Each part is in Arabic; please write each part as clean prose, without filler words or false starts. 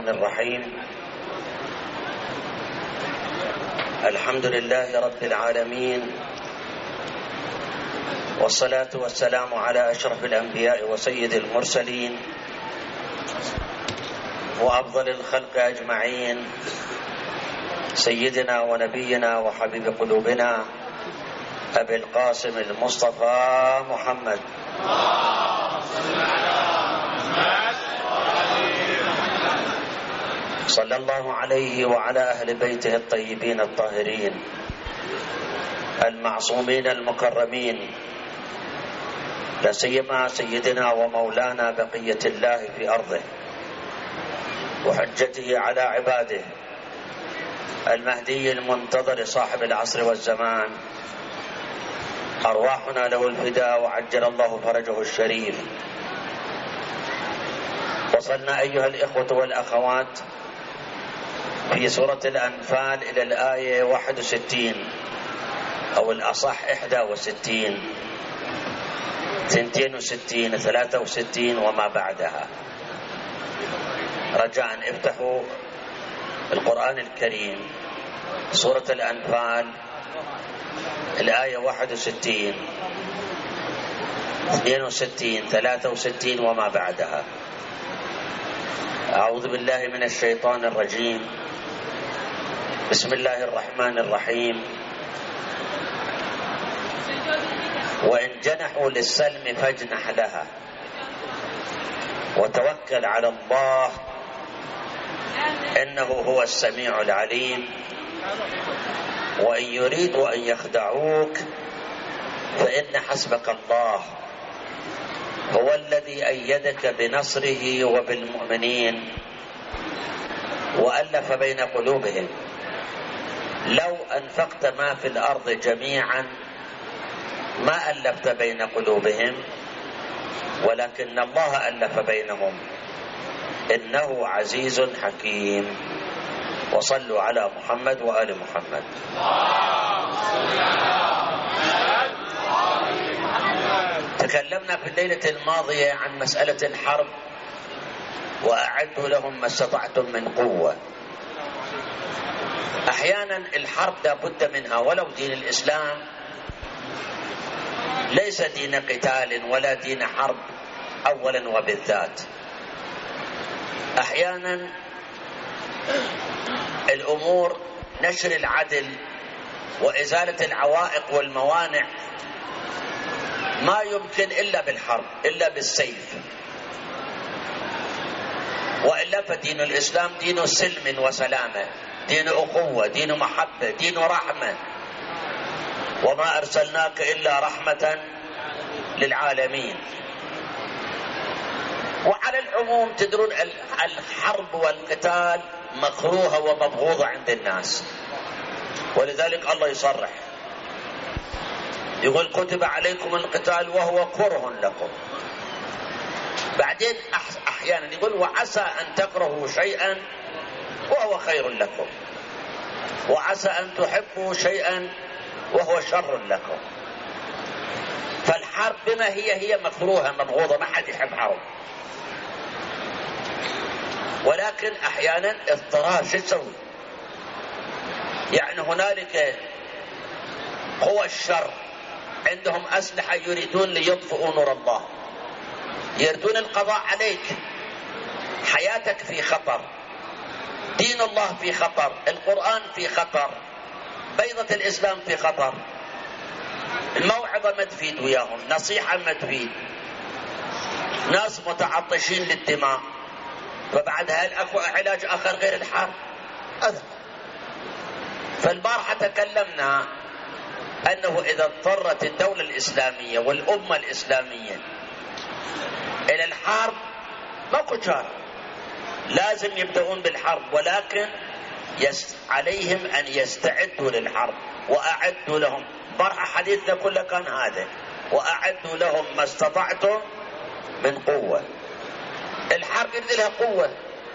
الرحيم. الحمد لله رب العالمين، والصلاة والسلام على أشرف الأنبياء وسيد المرسلين وأفضل الخلق أجمعين، سيدنا ونبينا وحبيب قلوبنا أبي القاسم المصطفى محمد صلى الله عليه وعلى أهل بيته الطيبين الطاهرين المعصومين المكرمين، لا سيما سيدنا ومولانا بقية الله في أرضه وحجته على عباده المهدي المنتظر صاحب العصر والزمان، أرواحنا له الفداء وعجل الله فرجه الشريف. وصلنا أيها الإخوة والأخوات في سورة الأنفال إلى الآية 61 أو الأصح 61 62 63 وما بعدها. رجاء افتحوا القرآن الكريم سورة الأنفال الآية 61 62 63 وما بعدها. أعوذ بالله من الشيطان الرجيم. بسم الله الرحمن الرحيم. وإن جنحوا للسلم فاجنح لها وتوكل على الله إنه هو السميع العليم. وإن يريدوا أن يخدعوك فإن حسبك الله هو الذي أيدك بنصره وبالمؤمنين وألف بين قلوبهم لو أنفقت ما في الأرض جميعا ما ألفت بين قلوبهم ولكن الله ألف بينهم إنه عزيز حكيم. وصلوا على محمد وآل محمد. تكلمنا في الليلة الماضية عن مسألة الحرب، وأعدوا لهم ما استطعتم من قوة. أحيانا الحرب لا بد منها، ولو دين الإسلام ليس دين قتال ولا دين حرب أولا وبالذات. أحيانا الأمور نشر العدل وإزالة العوائق والموانع ما يمكن إلا بالحرب، إلا بالسيف، وإلا فدين الإسلام دين سلم وسلامة، دين أخوة، دين محبة، دين رحمة. وما أرسلناك إلا رحمة للعالمين. وعلى العموم تدرون الحرب والقتال مكروهة ومبغوضة عند الناس، ولذلك الله يصرح يقول كتب عليكم القتال وهو كره لكم. بعدين أحيانا يقول وعسى أن تكرهوا شيئا وهو خير لكم، وعسى أن تحبوا شيئا وهو شر لكم. فالحرب بما هي مكروهة مبغوضة، ما حد يحب حرب، ولكن أحيانا اضطرار. شو تسوي؟ يعني هنالك قوى الشر عندهم أسلحة يريدون ليطفئوا نور الله، يريدون القضاء عليك، حياتك في خطر، دين الله في خطر، القرآن في خطر، بيضة الإسلام في خطر. الموعظة ما تفيد وياهم، نصيحة ما تفيد، ناس متعطشين للدماء. فبعد هل أكو علاج آخر غير الحرب؟ أبدا. فالبارحة تكلمنا أنه إذا اضطرت الدولة الإسلامية والأمة الإسلامية إلى الحرب ماكو شر، لازم يبدأون بالحرب، ولكن عليهم أن يستعدوا للحرب. وأعدوا لهم، برحة حديثنا كله كان هذا، وأعدوا لهم ما استطعتم من قوة. الحرب يبذل لها قوة،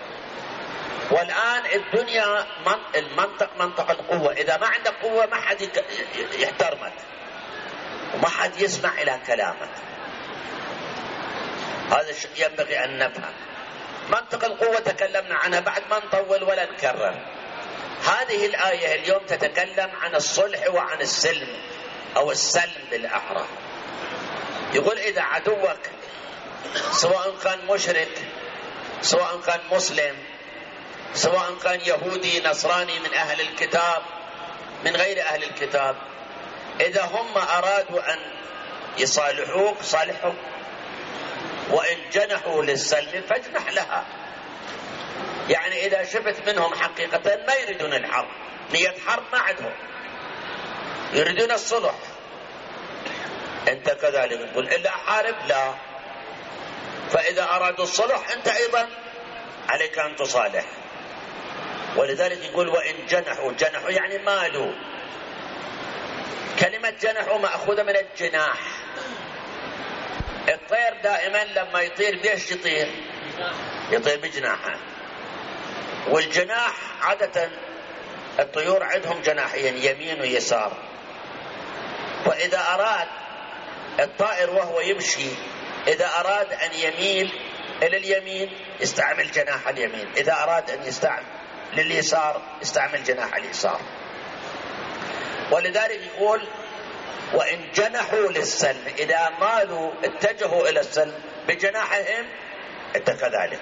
والآن الدنيا المنطق منطق القوة. إذا ما عندك قوة ما حد يحترمك وما حد يسمع إلى كلامك. هذا الشيء ينبغي أن نفهم. منطق القوة تكلمنا عنها بعد ما نطول ولا نكرر. هذه الآية اليوم تتكلم عن الصلح وعن السلم أو السلم بالأحرى. يقول إذا عدوك سواء كان مشرك، سواء كان مسلم، سواء كان يهودي نصراني من أهل الكتاب من غير أهل الكتاب، إذا هم أرادوا أن يصالحوك صالحهم، وإن جنحوا للسلم فاجنح لها. يعني إذا شفت منهم حقيقة ما يريدون الحرب، نية حرب ما عندهم، يريدون الصلح، أنت كذلك تقول إلا أحارب؟ لا. فإذا أرادوا الصلح أنت أيضا عليك أن تصالح. ولذلك يقول وإن جنحوا، جنحوا يعني مالوا. كلمة جنحوا مأخوذة من الجناح. الطير دائما لما يطير بيش يطير؟ يطير بجناحه. والجناح عادة الطيور عندهم جناحين يمين ويسار، فإذا أراد الطائر وهو يمشي إذا أراد أن يميل إلى اليمين يستعمل جناح اليمين، إذا أراد أن يستعمل لليسار يستعمل جناح اليسار. ولذلك يقول وإن جنحوا للسلم، إذا مالوا اتجهوا إلى السلم بجناحهم أنت كذلك،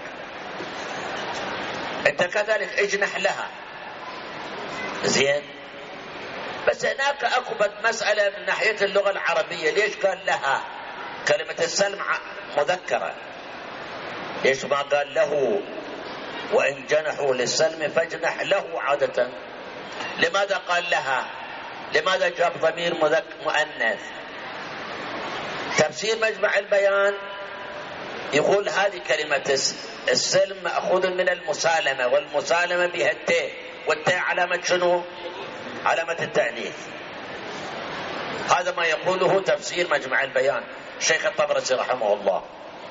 أنت كذلك اجنح لها. زين، بس هناك أكبر مسألة من ناحية اللغة العربية، ليش قال لها؟ كلمة السلم مذكرة، ليش ما قال له وإن جنحوا للسلم فاجنح له عادة؟ لماذا قال لها؟ لماذا جاب ضمير مؤنث؟ تفسير مجمع البيان يقول هذه كلمة السلم مأخوذ من المسالمة، والمسالمة بها التاء، والتاء علامة شنو؟ علامة التأنيث. هذا ما يقوله تفسير مجمع البيان الشيخ الطبرسي رحمه الله.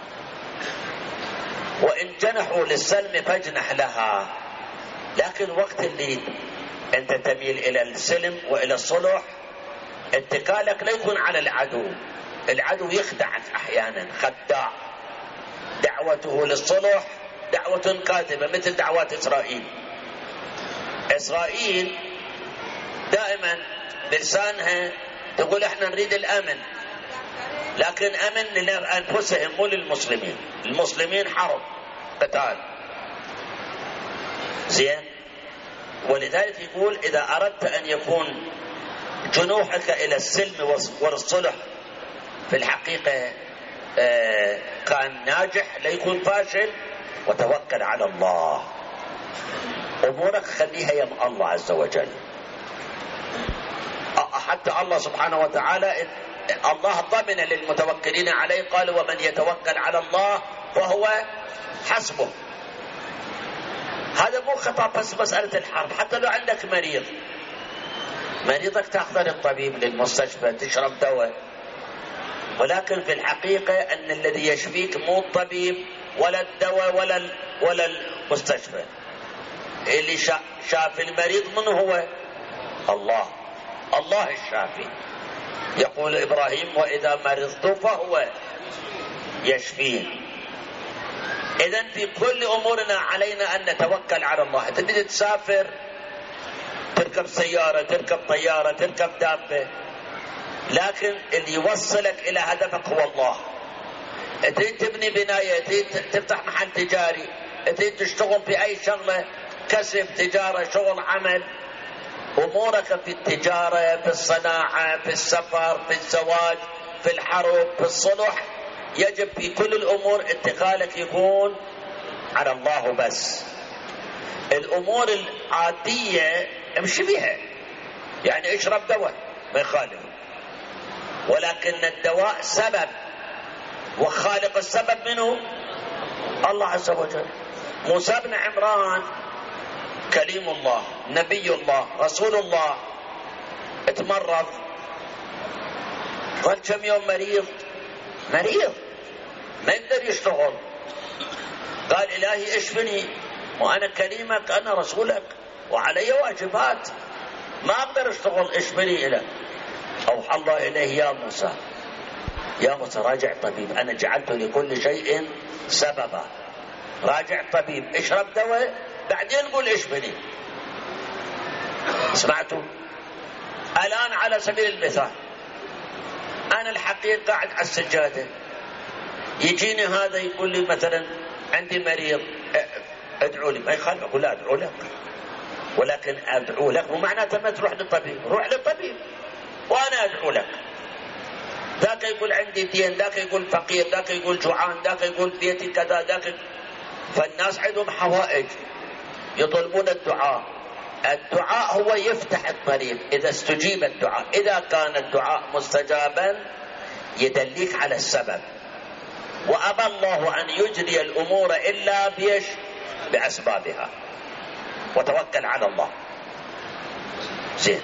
وإن جنحوا للسلم فاجنح لها. لكن وقت اللي أنت تميل إلى السلم وإلى الصلح اتكالك لا يكون على العدو. العدو يخدعك أحيانا، خداع. دعوته للصلح دعوة كاذبة مثل دعوات إسرائيل. إسرائيل دائما بلسانها تقول احنا نريد الأمن، لكن أمن لأنفسهم مو للمسلمين. المسلمين حرب قتال. زين، ولذلك يقول إذا أردت أن يكون جنوحك إلى السلم والصلح في الحقيقة كان ناجح لا يكون فاشل، وتوكل على الله. أمورك خليها يم الله عز وجل. حتى الله سبحانه وتعالى الله ضمن للمتوكلين عليه، قال ومن يتوكل على الله فهو حسبه. هذا مو خطاب بس مسألة الحرب، حتى لو عندك مريضك تأخذ الطبيب للمستشفى تشرب دواء، ولكن في الحقيقة أن الذي يشفيك مو الطبيب ولا الدواء ولا المستشفى. اللي شافي المريض من هو؟ الله الشافي. يقول إبراهيم وإذا مرضت فهو يشفين. إذن في كل أمورنا علينا أن نتوكل على الله. تريد تسافر، تركب سيارة، تركب طيارة، تركب دابة، لكن اللي يوصلك إلى هدفك هو الله. تريد تبني بناية، تريد تفتح محل تجاري، تريد تشتغل في أي شغلة، كسب، تجارة، شغل، عمل، أمورك في التجارة، في الصناعة، في السفر، في الزواج، في الحرب، في الصلح، يجب في كل الأمور اتكالك يكون على الله بس. الأمور العادية امشي بها، يعني اشرب دواء ما يخالف، ولكن الدواء سبب، وخالق السبب منه الله عز وجل. موسى بن عمران كليم الله، نبي الله، رسول الله، اتمرض، قال كم يوم مريض ما يقدر يشتغل. قال إلهي اشفني وأنا كليمك، أنا رسولك وعلي واجبات، ما أقدر أشتغل، اشفني. إلى أوحى الله إليه يا موسى راجع طبيب، أنا جعلت لكل شيء سببا، راجع طبيب، اشرب دواء بعدين قول اشفني. سمعتوا؟ الآن على سبيل المثال أنا الحقيقة قاعد على السجادة، يجيني هذا يقول لي مثلا عندي مريض ادعو لي، ما يخالف أقول لا ادعو لك، ولكن ادعو لك ومعناته ما تروح للطبيب، روح للطبيب وانا ادعو لك. ذاك يقول عندي دين، ذاك يقول فقير، ذاك يقول جوعان، ذاك يقول بيتي كذا، ذاك. فالناس عندهم حوائج يطلبون الدعاء. الدعاء هو يفتح الطريق إذا استجيب الدعاء. إذا كان الدعاء مستجابا يدليك على السبب، وأبى الله أن يجري الأمور إلا بيش بأسبابها، وتوكل على الله. زين.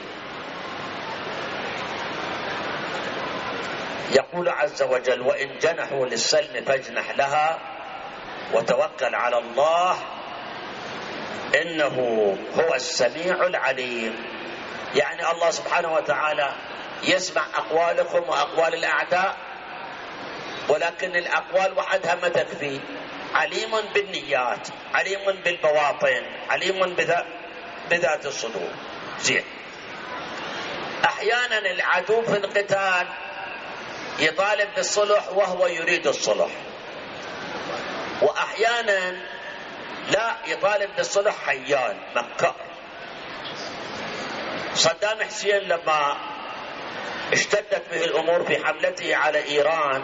يقول عز وجل وإن جنحوا للسلم فاجنح لها وتوكل على الله إنه هو السميع العليم. يعني الله سبحانه وتعالى يسمع أقوالكم وأقوال الأعداء، ولكن الأقوال وحدها ما تكفي. عليم بالنيات، عليم بالبواطن، عليم بذات الصدور. زين. أحيانا العدو في القتال يطالب بالصلح وهو يريد الصلح، وأحيانا لا يطالب بالصلح حيان مكار. صدام حسين لما اشتدت به الأمور في حملته على إيران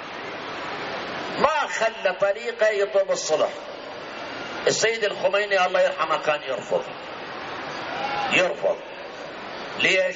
ما خلى طريقة يطلب الصلح. السيد الخميني الله يرحمه كان يرفض. ليش؟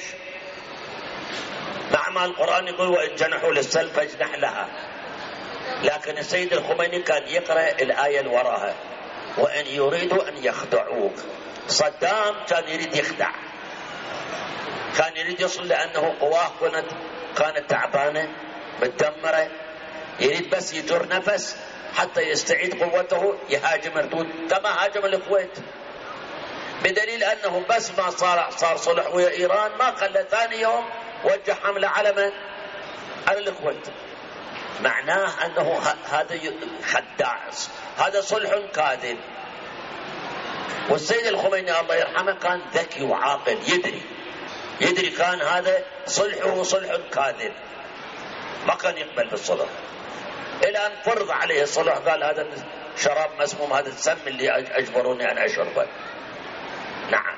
مع ما القرآن يقول وإن جنحوا للسلم فاجنح لها، لكن السيد الخميني كان يقرأ الآية اللي وراها وإن يريدوا أن يخدعوك. صدام كان يريد يخدع، كان يريد يصل لأنه قواه كانت تعبانة متدمرة، يريد بس يجر نفس حتى يستعيد قوته يهاجم الردود كما هاجم الكويت، بدليل أنه بس ما صار صلح ويا إيران ما خلى ثاني يوم وجه حملة على من؟ على الكويت. معناه أنه هذا خداع، هذا صلح كاذب. والسيد الخميني الله يرحمه كان ذكي وعاقل، يدري كان هذا صلحه صلح كاذب، ما كان يقبل بالصلح، إلى أن فرض عليه الصلح قال هذا شراب مسموم، هذا السم اللي أجبروني أن أشربه. نعم.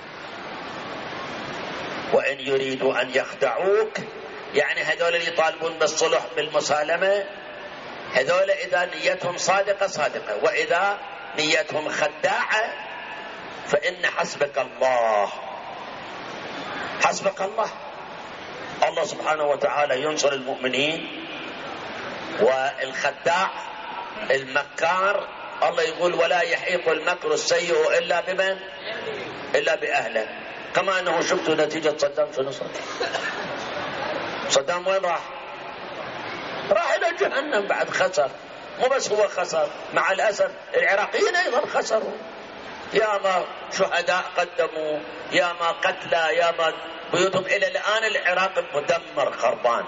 وإن يريدوا أن يخدعوك، يعني هذول اللي يطالبون بالصلح بالمسالمة هذول إذا نيتهم صادقة، وإذا نيتهم خداعة فإن حسبك الله. حسبك الله. الله سبحانه وتعالى ينصر المؤمنين، والخداع المكار الله يقول ولا يحيق المكر السيء إلا بمن؟ إلا بأهله. كما أنه شفتوا نتيجة صدام شنو صار؟ صدام وين راح إلى جهنم بعد، خسر. مو بس هو خسر، مع الأسف العراقيين أيضا خسروا، يا ما شهداء قدموا، يا ما قتلى، يا ما بيوتهم. إلى الآن العراق مدمر خربان،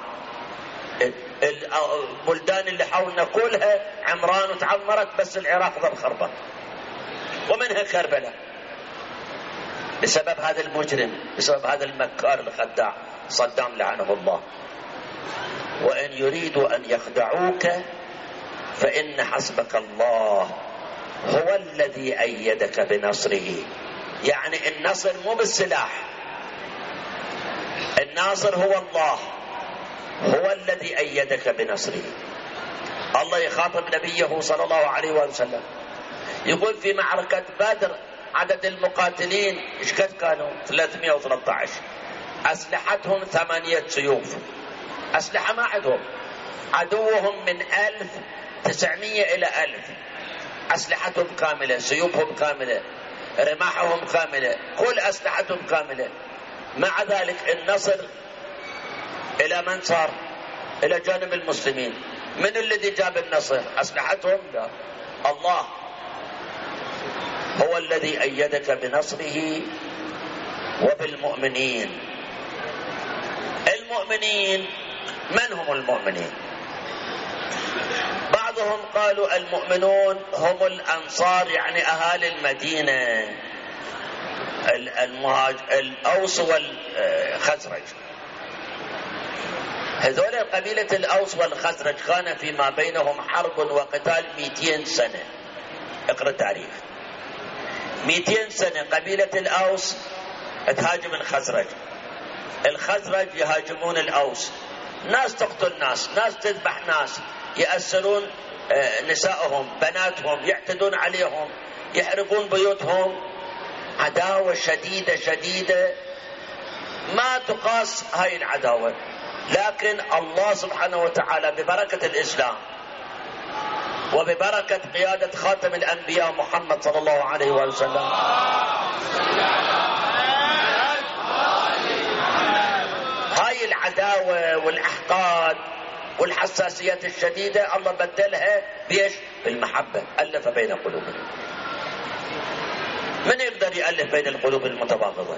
البلدان اللي حولنا كلها عمران وتعمرت، بس العراق ظل خربان، ومنها كربلاء، بسبب هذا المجرم، بسبب هذا المكار الخداع صدام لعنه الله. وإن يريدوا أن يخدعوك فإن حسبك الله هو الذي أيدك بنصره. يعني النصر مو بالسلاح، الناصر هو الله، هو الذي أيدك بنصره. الله يخاطب نبيه صلى الله عليه وسلم يقول في معركة بدر عدد المقاتلين ايش قد كانوا؟ 313. أسلحتهم 8 سيوف، أسلحة ما عندهم. عدوهم من 1900 إلى 1000، أسلحتهم كاملة، سيوفهم كاملة، رماحهم كاملة، كل أسلحتهم كاملة. مع ذلك النصر إلى من صار؟ إلى جانب المسلمين. من الذي جاب النصر؟ أسلحتهم؟ لا، الله هو الذي أيدك بنصره وبالمؤمنين. المؤمنين من هم المؤمنين؟ بعض بعضهم قالوا المؤمنون هم الأنصار، يعني أهالي المدينة، الأوس والخزرج. هذول قبيلة الأوس والخزرج كان فيما بينهم حرب وقتال 200 سنة. اقرأ التاريخ. 200 سنة قبيلة الأوس تهاجم الخزرج، الخزرج يهاجمون الأوس، ناس تقتل ناس، ناس تذبح ناس، يأسرون نسائهم بناتهم، يعتدون عليهم، يحرقون بيوتهم. عداوة شديدة شديدة ما تقاس هاي العداوة. لكن الله سبحانه وتعالى ببركة الإسلام وببركة قيادة خاتم الأنبياء محمد صلى الله عليه وسلم هاي العداوة والأحقاد والحساسيات الشديدة الله بدلها بيش؟ بالمحبة. ألف بين قلوبهم. من يقدر يألف بين القلوب المتباغضة؟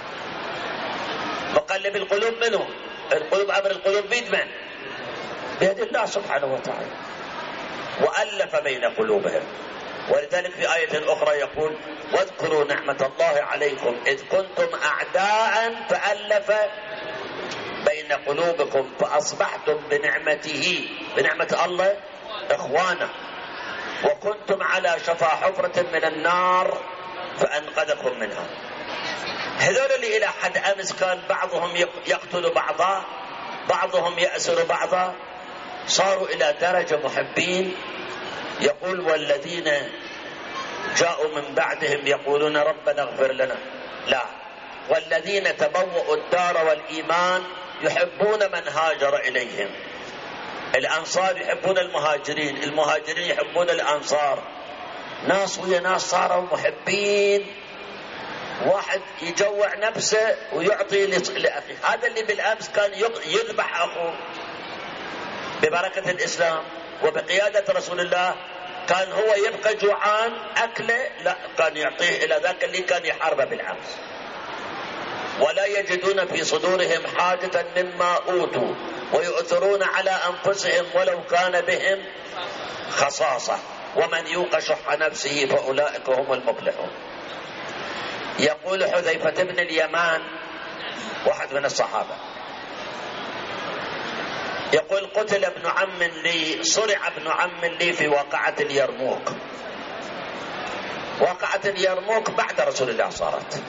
مقلب القلوب منه؟ القلوب، أمر القلوب بيد من؟ بيد الله سبحانه وتعالى. وألف بين قلوبهم. ولذلك في آية أخرى يقول: واذكروا نعمة الله عليكم إذ كنتم أعداء فألف بين قلوبكم فأصبحتم بنعمته، بنعمة الله، إخوانا، وكنتم على شفا حفرة من النار فأنقذكم منها. هذول اللي إلى حد أمس كان بعضهم يقتل بعضا، بعضهم يأسر بعضا، صاروا إلى درجة محبين. يقول: والذين جاءوا من بعدهم يقولون ربنا اغفر لنا. لا، والذين تبوأوا الدار والإيمان يحبون من هاجر إليهم. الأنصار يحبون المهاجرين، المهاجرين يحبون الأنصار. ناس ويا ناس صاروا محبين. واحد يجوع نفسه ويعطي لأخيه. هذا اللي بالأمس كان يذبح أخوه، ببركة الإسلام وبقيادة رسول الله كان هو يبقى جوعان أكله، لا، كان يعطيه إلى ذاك اللي كان يحاربه بالأمس. ولا يجدون في صدورهم حاجة مما أوتوا ويؤثرون على أنفسهم ولو كان بهم خصاصة ومن يوق شح نفسه فأولئك هم المفلحون. يقول حذيفة بن اليمان واحد من الصحابة، يقول: قتل ابن عم لي، صرع ابن عم لي في واقعة اليرموك. واقعة اليرموك بعد رسول الله صارت.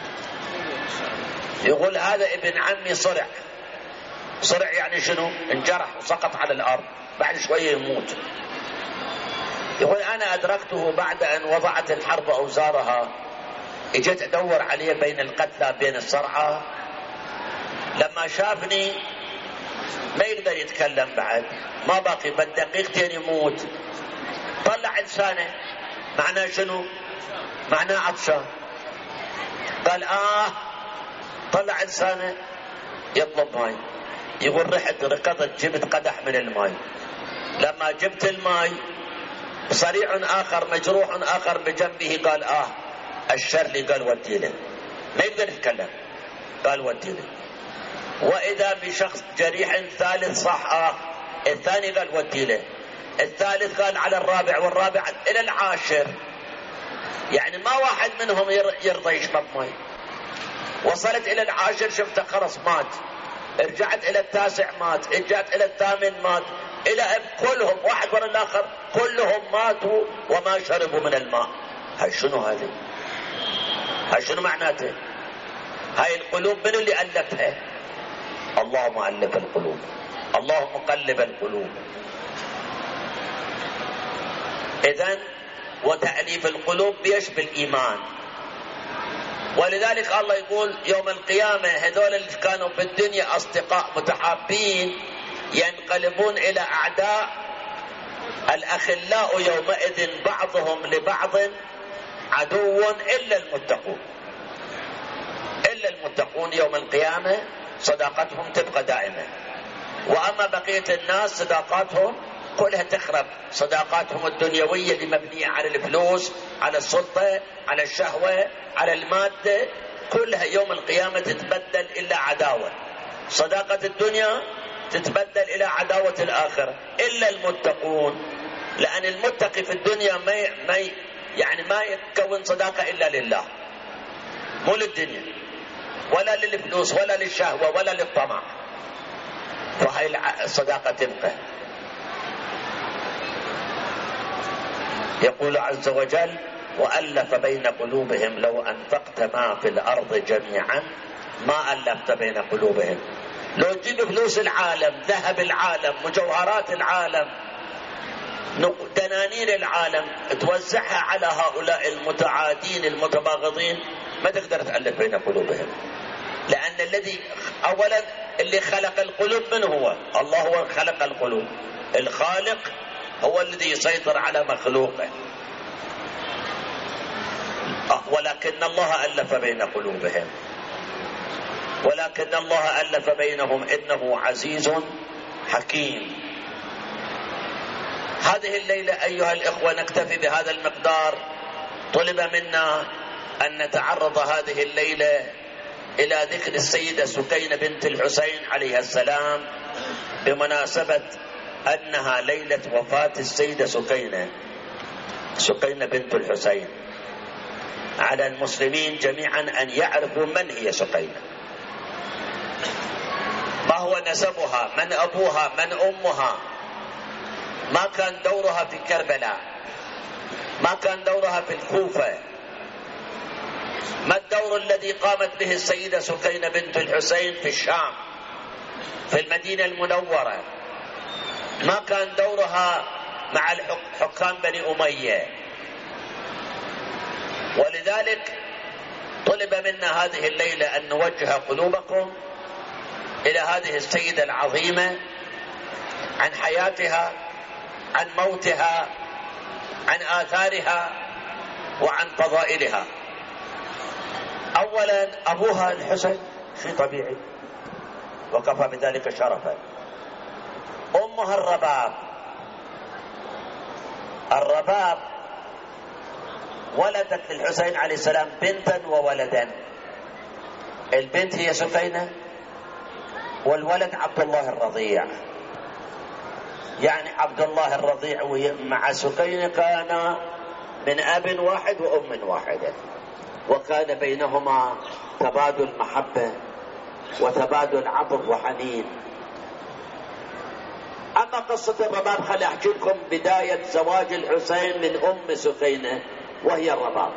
يقول: هذا ابن عمي صرع. صرع يعني شنو؟ انجرح وسقط على الأرض، بعد شوية يموت. يقول: أنا أدركته بعد أن وضعت الحرب أوزارها، اجيت أدور عليه بين القتلى بين الصرعى. لما شافني ما يقدر يتكلم بعد، ما باقي بالدقيقتين يموت. طلع لسانه، معناه شنو؟ معناه عطشان. قال: طلع لسانه يطلب ماي. يقول: رحت ركضت جبت قدح من الماي. لما جبت الماي صريع آخر مجروح آخر بجنبه قال: الشر. قال: ودي له. ما يقدر يتكلم، قال: ودي له. وإذا بشخص جريح ثالث صح، الثاني قال: ودي له. الثالث قال على الرابع، والرابع إلى العاشر. يعني ما واحد منهم يرضى يشرب ماء. وصلت إلى العاشر شفته خلص مات. رجعت إلى التاسع مات. رجعت إلى الثامن مات. إلى كلهم واحد ورا الآخر كلهم ماتوا وما شربوا من الماء. هاي شنو هذه؟ هاي شنو معناته؟ هاي القلوب من اللي ألفها؟ الله مؤلف القلوب، الله مقلب القلوب. إذن وتأليف القلوب بيشبه الإيمان. ولذلك الله يقول يوم القيامة هذول اللي كانوا في الدنيا أصدقاء متحابين ينقلبون إلى أعداء. الأخلاء يومئذ بعضهم لبعض عدو إلا المتقون. إلا المتقون يوم القيامة صداقتهم تبقى دائمة. وأما بقية الناس صداقاتهم كلها تخرب. صداقاتهم الدنيوية اللي مبنية على الفلوس، على السلطة، على الشهوة، على المادة، كلها يوم القيامة تتبدل إلا عداوة. صداقة الدنيا تتبدل إلى عداوة الآخرة. إلا المتقون لأن المتقي في الدنيا ما يكون صداقة إلا لله، مو للدنيا ولا للفلوس ولا للشهوة ولا للطمع، فهي الصداقة تبقى. يقول عز وجل: وألف بين قلوبهم لو أنفقت ما في الأرض جميعا ما ألفت بين قلوبهم. لو تجيب فلوس العالم، ذهب العالم، مجوهرات العالم، دنانير العالم، توزعها على هؤلاء المتعادين المتباغضين، ما تقدر تألف بين قلوبهم. لأن الذي أولا اللي خلق القلوب من هو؟ الله هو خلق القلوب. الخالق هو الذي يسيطر على مخلوقه. ولكن الله ألف بين قلوبهم، ولكن الله ألف بينهم إنه عزيز حكيم. هذه الليلة أيها الإخوة نكتفي بهذا المقدار. طلب منا أن نتعرض هذه الليلة إلى ذكر السيدة سكينة بنت الحسين عليها السلام، بمناسبة أنها ليلة وفاة السيدة سكينة بنت الحسين. على المسلمين جميعا أن يعرفوا من هي سكينة، ما هو نسبها، من أبوها، من أمها، ما كان دورها في كربلاء، ما كان دورها في الكوفة، ما الدور الذي قامت به السيدة سكينة بنت الحسين في الشام، في المدينة المنورة، ما كان دورها مع حكام بني أمية. ولذلك طلب منا هذه الليلة أن نوجه قلوبكم إلى هذه السيدة العظيمة، عن حياتها، عن موتها، عن آثارها، وعن فضائلها. أولا أبوها الحسين شيء طبيعي وكفى بذلك شرفا. أمها الرباب ولدت للحسين عليه السلام بنتا وولدا. البنت هي سكينة والولد عبد الله الرضيع. يعني عبد الله الرضيع مع سكينة كان من أب واحد وأم واحدة، وكان بينهما تبادل محبة وتبادل عطف وحنين. أما قصة الرباب خلي أحكي لكم بداية زواج الحسين من أم سكينة، وهي الرباب.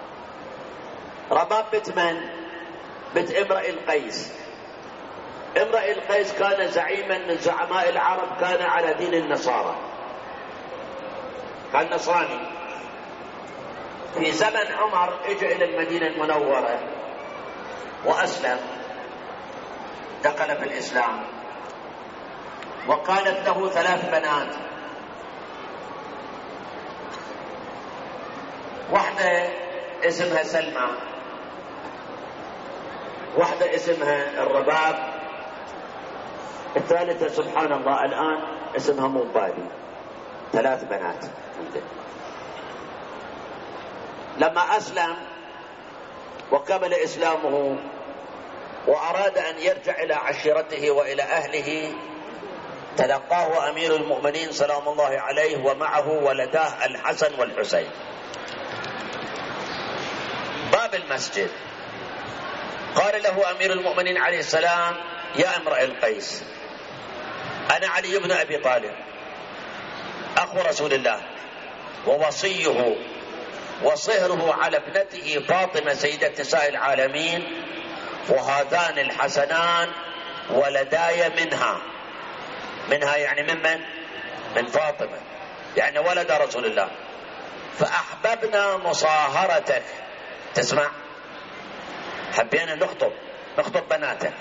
رباب بنت من؟ بنت امرئ القيس. امرئ القيس كان زعيما من زعماء العرب، كان على دين النصارى، كان نصراني. في زمن عمر اجى الى المدينة المنورة واسلم، دخل في الاسلام، وكانت له 3 بنات. واحدة اسمها سلمى، واحدة اسمها الرباب، الثالثة سبحان الله الآن اسمها مو بالي. 3 بنات. لما أسلم وكمل إسلامه وأراد أن يرجع إلى عشيرته وإلى أهله، تلقاه أمير المؤمنين سلام الله عليه ومعه ولداه الحسن والحسين. باب المسجد قال له أمير المؤمنين عليه السلام: يا امرئ القيس، أنا علي بن أبي طالب أخو رسول الله ووصيه وصهره على ابنته فاطمة سيدة نساء العالمين، وهذان الحسنان ولداي منها يعني من فاطمة، يعني ولد رسول الله. فأحببنا مصاهرتك، تسمع، حبينا نخطب بناتك،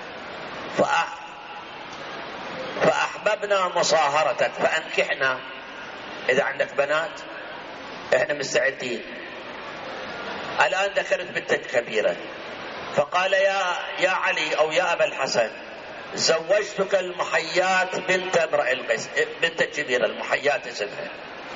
فأحببنا مصاهرتك فأنكحنا، إذا عندك بنات إحنا مستعدين. الآن ذكرت بنتك كبيرة، فقال يا علي أو يا أبا الحسن، زوجتك المحيات بنت امرئ القيس، بنت الكبيرة المحيات اسمها.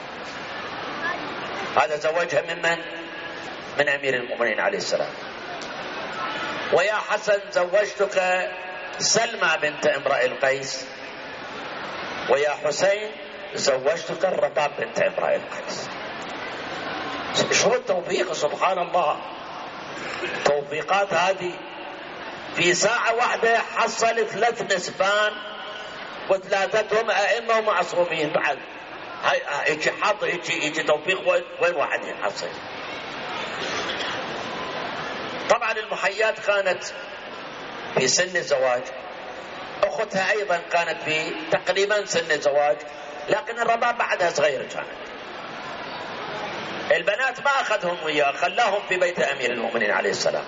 هذا زوجها من أمير المؤمنين عليه السلام. ويا حسن زوجتك سلمى بنت امرئ القيس، ويا حسين زوجتك الرباب بنت امرئ القيس. شو التوفيق، سبحان الله. توفيقات هذه في ساعة واحدة حصل 3 نسبان وثلاثتهم أئمة ومعصومين. بعد يجي حظ، يجي توفيق، وين واحد يحصل؟ طبعا المحيات كانت في سن الزواج، أختها أيضا كانت في تقريبا سن الزواج، لكن الرباب بعدها صغير كانت. البنات ما أخذهم وياه، خلاهم في بيت أمير المؤمنين عليه السلام.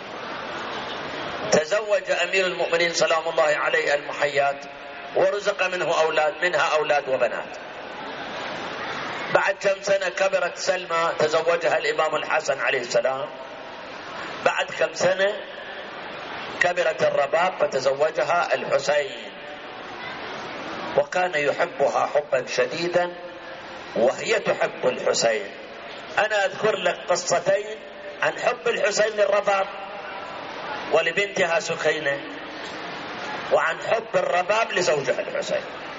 تزوج أمير المؤمنين سلام الله عليه المحيات ورزق منها أولاد وبنات. بعد كم سنة كبرت سلمى، تزوجها الإمام الحسن عليه السلام. بعد كم سنة كبرت الرباب فتزوجها الحسين، وكان يحبها حبا شديدا وهي تحب الحسين. أنا أذكر لك قصتين عن حب الحسين للرباب ولبنتها سكينة، وعن حب الرباب لزوجها الحسين.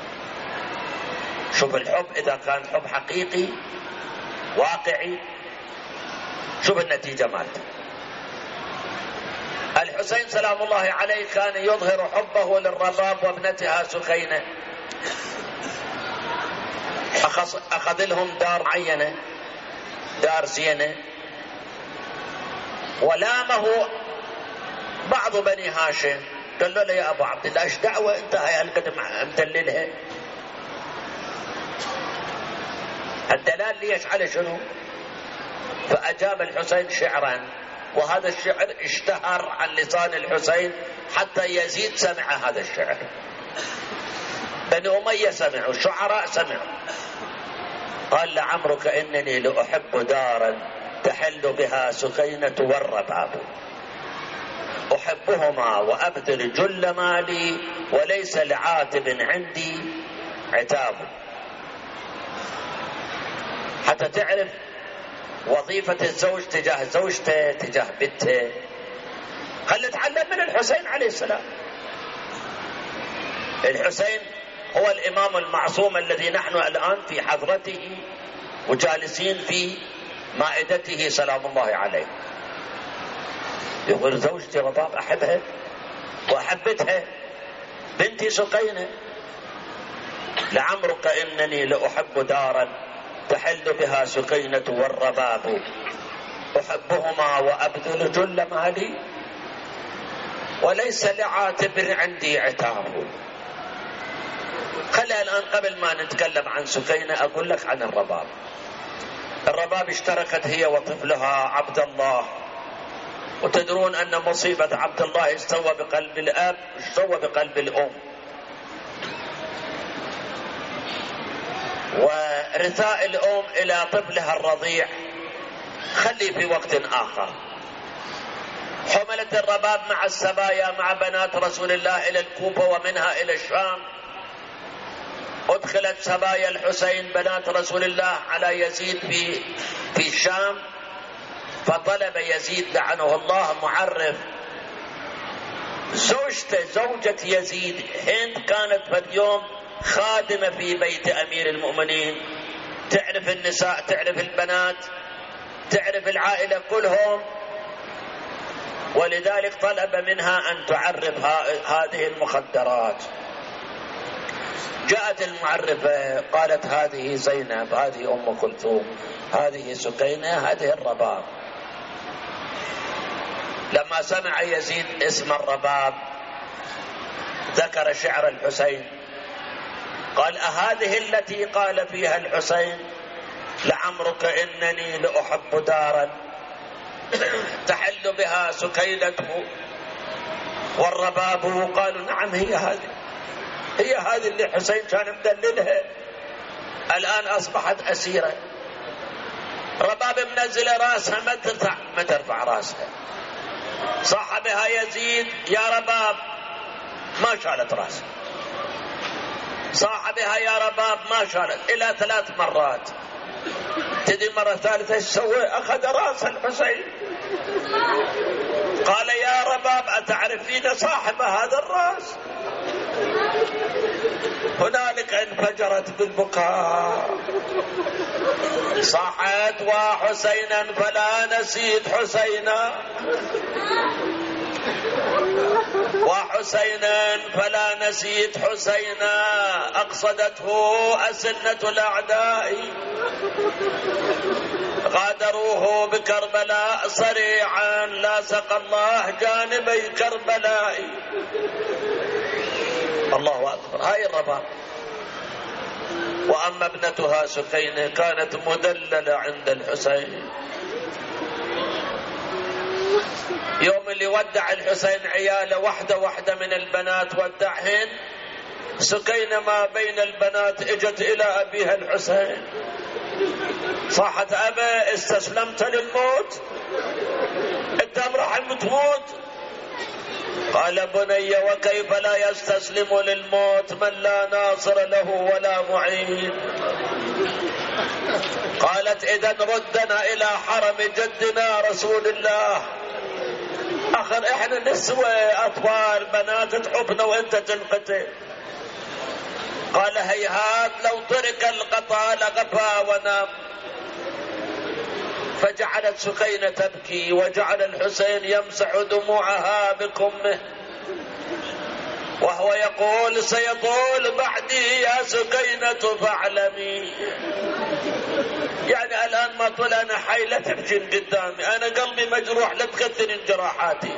شوف الحب إذا كان حب حقيقي واقعي، شوف النتيجة مالته. الحسين سلام الله عليه كان يظهر حبه للرباب وابنتها سكينة. أخذ لهم دار معينة، دار زينة، ولامه بعض بني هاشم، قال له يا أبو عبد الله ايش دعوة انت هاي هالقد مدللها؟ الدلال ليش على شنو؟ فأجاب الحسين شعرا، وهذا الشعر اشتهر عن لسان الحسين حتى يزيد سمع هذا الشعر، بني أمية سمعوا، الشعراء سمعوا. قال لعمرك إنني لأحب دارا تحل بها سكينة والرباب، أحبهما وأبذل جل مالي وليس لعاتب عندي عتاب. حتى تعرف وظيفة الزوج تجاه زوجته تجاه بنته. خلي نتعلم من الحسين عليه السلام. الحسين هو الإمام المعصوم الذي نحن الآن في حضرته وجالسين في مائدته سلام الله عليه. يقول زوجتي رباب أحبها وأحبتها، بنتي سكينة. لعمرك إنني لأحب دارا تحل بها سكينة والرباب، أحبهما وأبذل جل مالي وليس لعاتب عندي عتاب. خلي الآن قبل ما نتكلم عن سكينة أقول لك عن الرباب. الرباب اشتركت هي وطفلها عبد الله، وتدرون أن مصيبة عبد الله ايش سوى بقلب الأب، ايش سوى بقلب الأم. ورثاء الأم إلى طفلها الرضيع خلي في وقت آخر. حملت الرباب مع السبايا مع بنات رسول الله إلى الكوفة ومنها إلى الشام. أدخلت سبايا الحسين بنات رسول الله على يزيد في الشام، فطلب يزيد لعنه الله معرف زوجته، زوجة يزيد هند، كانت في اليوم خادمة في بيت أمير المؤمنين، تعرف النساء، تعرف البنات، تعرف العائلة كلهم، ولذلك طلب منها أن تعرف هذه المخدرات. جاءت المعرفة قالت هذه زينب، هذه أم كلثوم، هذه سكينة، هذه الرباب. لما سمع يزيد اسم الرباب ذكر شعر الحسين، قال أهذه التي قال فيها الحسين لعمرك إنني لأحب دارا تحل بها سكينته والرباب؟ قالوا نعم هي هذه اللي حسين كان مدللها، الآن أصبحت أسيرة. رباب منزل راسها ما ترفع راسها. صاحبها يزيد يا رباب ما شالت راسها، صاحبها يا رباب ما شالت، إلى 3 مرات. تدري مرة ثالثة ايش سوى؟ أخذ راس الحسين قال يا رباب أتعرفين صاحب هذا الراس؟ هنالك انفجرت بالبكاء، صاحت وحسينا فلا نسيت حسينا، وحسينا فلا نسيت حسينا، أقصدته أسنة الأعداء، غادروه بكربلاء صريعا، لاصق الله جانبي كربلاء. الله أكبر. هاي الرباط. وأما ابنتها سكينة كانت مدللة عند الحسين. يوم اللي ودع الحسين عياله واحدة من البنات ودعهن، سكينة ما بين البنات اجت إلى أبيها الحسين، صاحت أبا استسلمت للموت؟ انت راح تموت؟ قال بني وكيف لا يستسلم للموت من لا ناصر له ولا معين؟ قالت إذا ردنا إلى حرم جدنا رسول الله، آخر إحنا نسوى أطفال بنات تحبنا وإنت تنقتل. قال هيهات لو ترك القطا لغفى ونام. فجعلت سكينة تبكي وجعل الحسين يمسح دموعها بكمه وهو يقول سيطول بعدي يا سكينة فاعلمي. يعني الآن ما طلع أنا حي لا تبكين قدامي، أنا قلبي مجروح لا تكثر جراحاتي.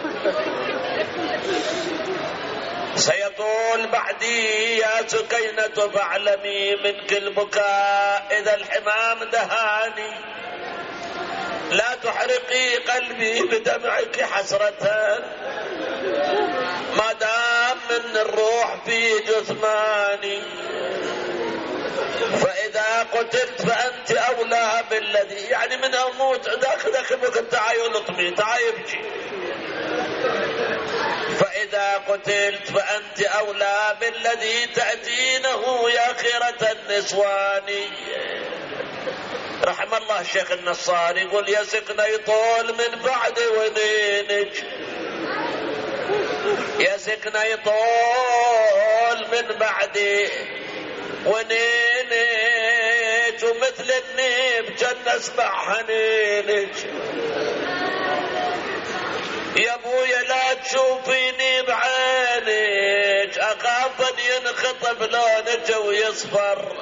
سيطول بعدي يا سكينة فاعلمي منك البكاء إذا الحمام دهاني، لا تحرقي قلبي بدمعك حسرة ما دام من الروح في جثماني، فإذا قتلت فأنت أولى بالذي، يعني من أموت داخل بك تعاي لطمي تعاي ابكي، فإذا قتلت فأنت أولى بالذي تأتينه يا خيرة النسوان. رحم الله الشيخ النصار يقول يسقنا يطول من بعد ونينك، يسقنا يطول من بعد ونينك، ومثل النيب جن اسمع حنينك. يا ابويا لا تشوفيني بعينك، اخاف ان ينخطف لونك ويصفر.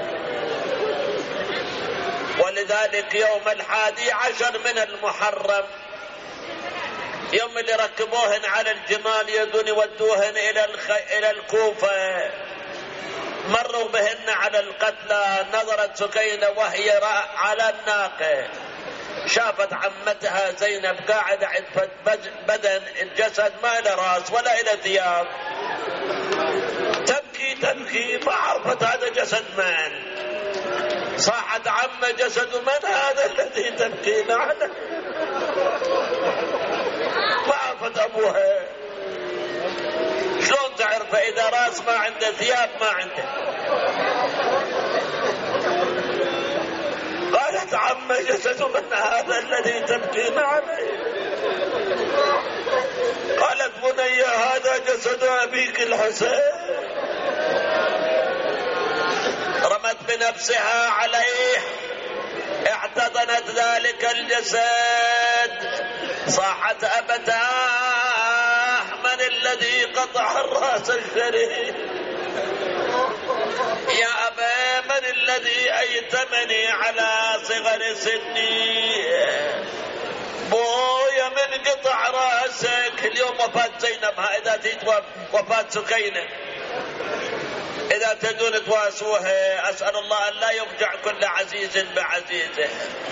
ولذلك يوم 11 من المحرم، يوم اللي ركبوهن على الجمال يدون يودوهن الى الكوفة، مروا بهن على القتلى. نظرت سكينة وهي على الناقة، شافت عمتها زينب قاعدة عند بدن الجسد ما له راس ولا له ثياب، تبكي ما عرفت هذا جسد من. صاحت عم جسد من هذا الذي تبكين عنه؟ ما عرفت أبوها. شلون تعرف إذا راس ما عنده ثياب ما عنده؟ قالت عم جسد من هذا الذي تبكين عليه؟ قالت بني هذا جسد أبيك الحسين. رمت بنفسها عليه، اعتضنت ذلك الجسد، صاحت أبتاه من الذي قطع الرأس الشريف؟ يا أبا من الذي أيتمني على صغر سني؟ بويا من قطع رأسك. اليوم وفاة زينب، إذا تيت وفاة سكينة إذا تدون تواسوها، أسأل الله أن لا يفجع كل عزيز بعزيزه.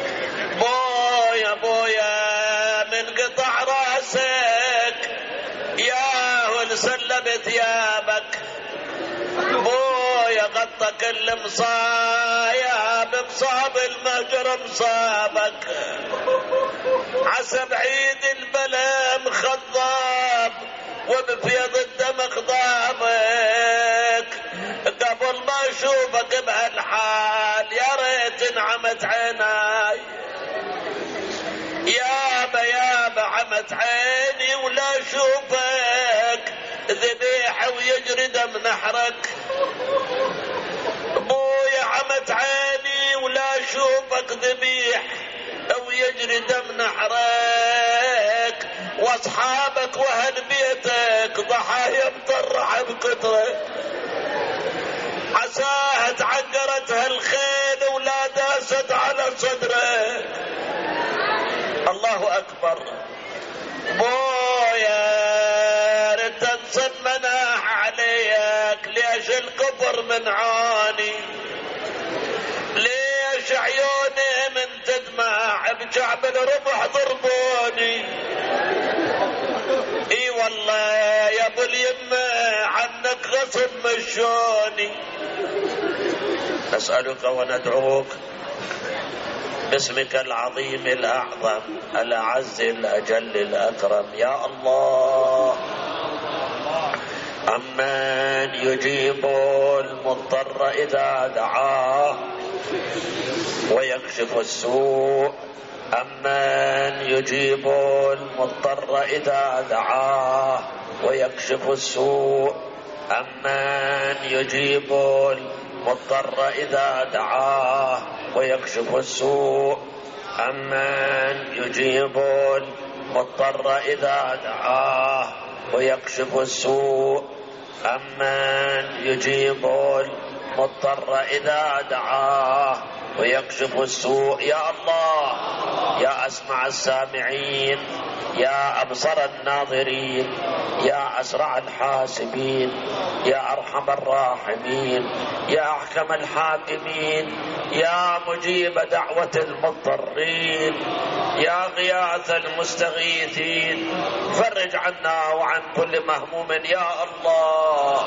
بويا من قطع رأسك يا ولسلم ثيابك، بويا غطى كل مصايا بمصاب المهجر مصابك، عسى بعيد البلا مخضاب وبفيض الدم خضابك، قبل ما اشوفك بهالحال يا ريت انعمت عيناي. يابا عمت عيني ولا اشوفك ذبيحه ويجري دم نحرك، ابويا عمت عيني ولا اشوفك ذبيح او يجري دم نحرك، واصحابك واهل بيتك ضحايا مطرحه بكتره، عساها تعقرتها الخيل ولا داست على صدرك. الله اكبر. بويا رد تصمناح عليك، ليش الكفر منعاني؟ ليش عيوني من تدمع بشعب الربح ضربوني؟ اي والله يا ابو اليمه عنك غصب مشوني. نسألك وندعوك باسمك العظيم الأعظم الأعز الأجل الأكرم يا الله، أمن يجيب المضطر إذا دعاه ويكشف السوء، أمن يجيب المضطر إذا دعاه ويكشف السوء، أمن يجيب المضطر إذا دعاه ويكشف السوء، أمن يجيب المضطر إذا دعاه ويكشف السوء، أمن يجيب المضطر إذا دعاه ويكشف السوء. يا الله يا أسمع السامعين، يا أبصر الناظرين، يا أسرع الحاسبين، يا أرحم الراحمين، يا أحكم الحاكمين، يا مجيب دعوة المضطرين، يا غياث المستغيثين، فرج عنا وعن كل مهموم يا الله.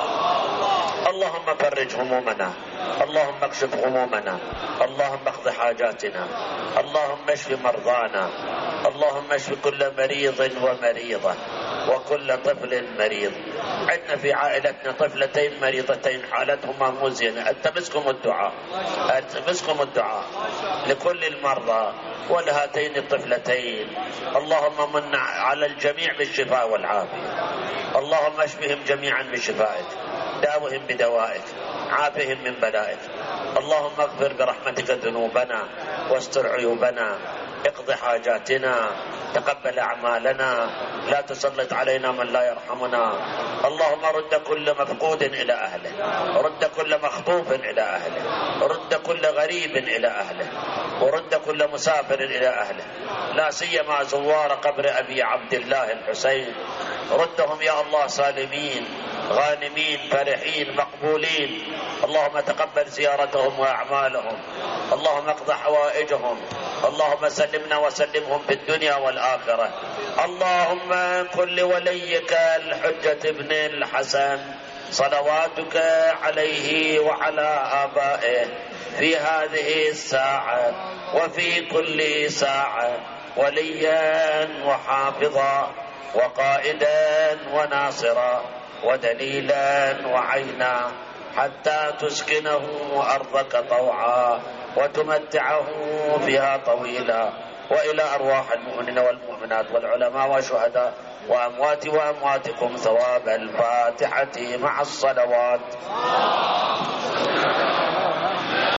اللهم فرج همومنا، اللهم اكشف همومنا، اللهم اقض حاجاتنا، اللهم اشف مرضانا، اللهم اشف كل مريض ومريضة وكل طفل مريض. عندنا في عائلتنا طفلتين مريضتين حالتهما مزينة، التمسكم الدعاء، التمسكم الدعاء لكل المرضى ولهاتين الطفلتين. اللهم من على الجميع بالشفاء والعافية، اللهم اشفهم جميعا بشفائك، داوهم بدوائك، عافهم من بلائك. اللهم اغفر برحمتك ذنوبنا واستر عيوبنا، اقض حاجاتنا، تقبل أعمالنا، لا تسلط علينا من لا يرحمنا. اللهم رد كل مفقود إلى أهله، رد كل مخطوف إلى أهله، رد كل غريب إلى أهله، ورد كل مسافر إلى أهله، لا سيما زوار قبر أبي عبد الله الحسين، ردهم يا الله سالمين غانمين فرحين مقبولين. اللهم تقبل زيارتهم وأعمالهم، اللهم اقض حوائجهم، اللهم سلمنا وسلمهم في الدنيا والآخرة. اللهم كن لوليك الحجة ابن الحسن صلواتك عليه وعلى آبائه في هذه الساعة وفي كل ساعة وليا وحافظا وقائدا وناصرا ودليلا وعينا، حتى تسكنه أرضك طوعا وتمتعه فيها طويلا. وإلى أرواح المؤمنين والمؤمنات والعلماء والشهداء وأموات وأمواتكم ثواب الفاتحة مع الصلوات.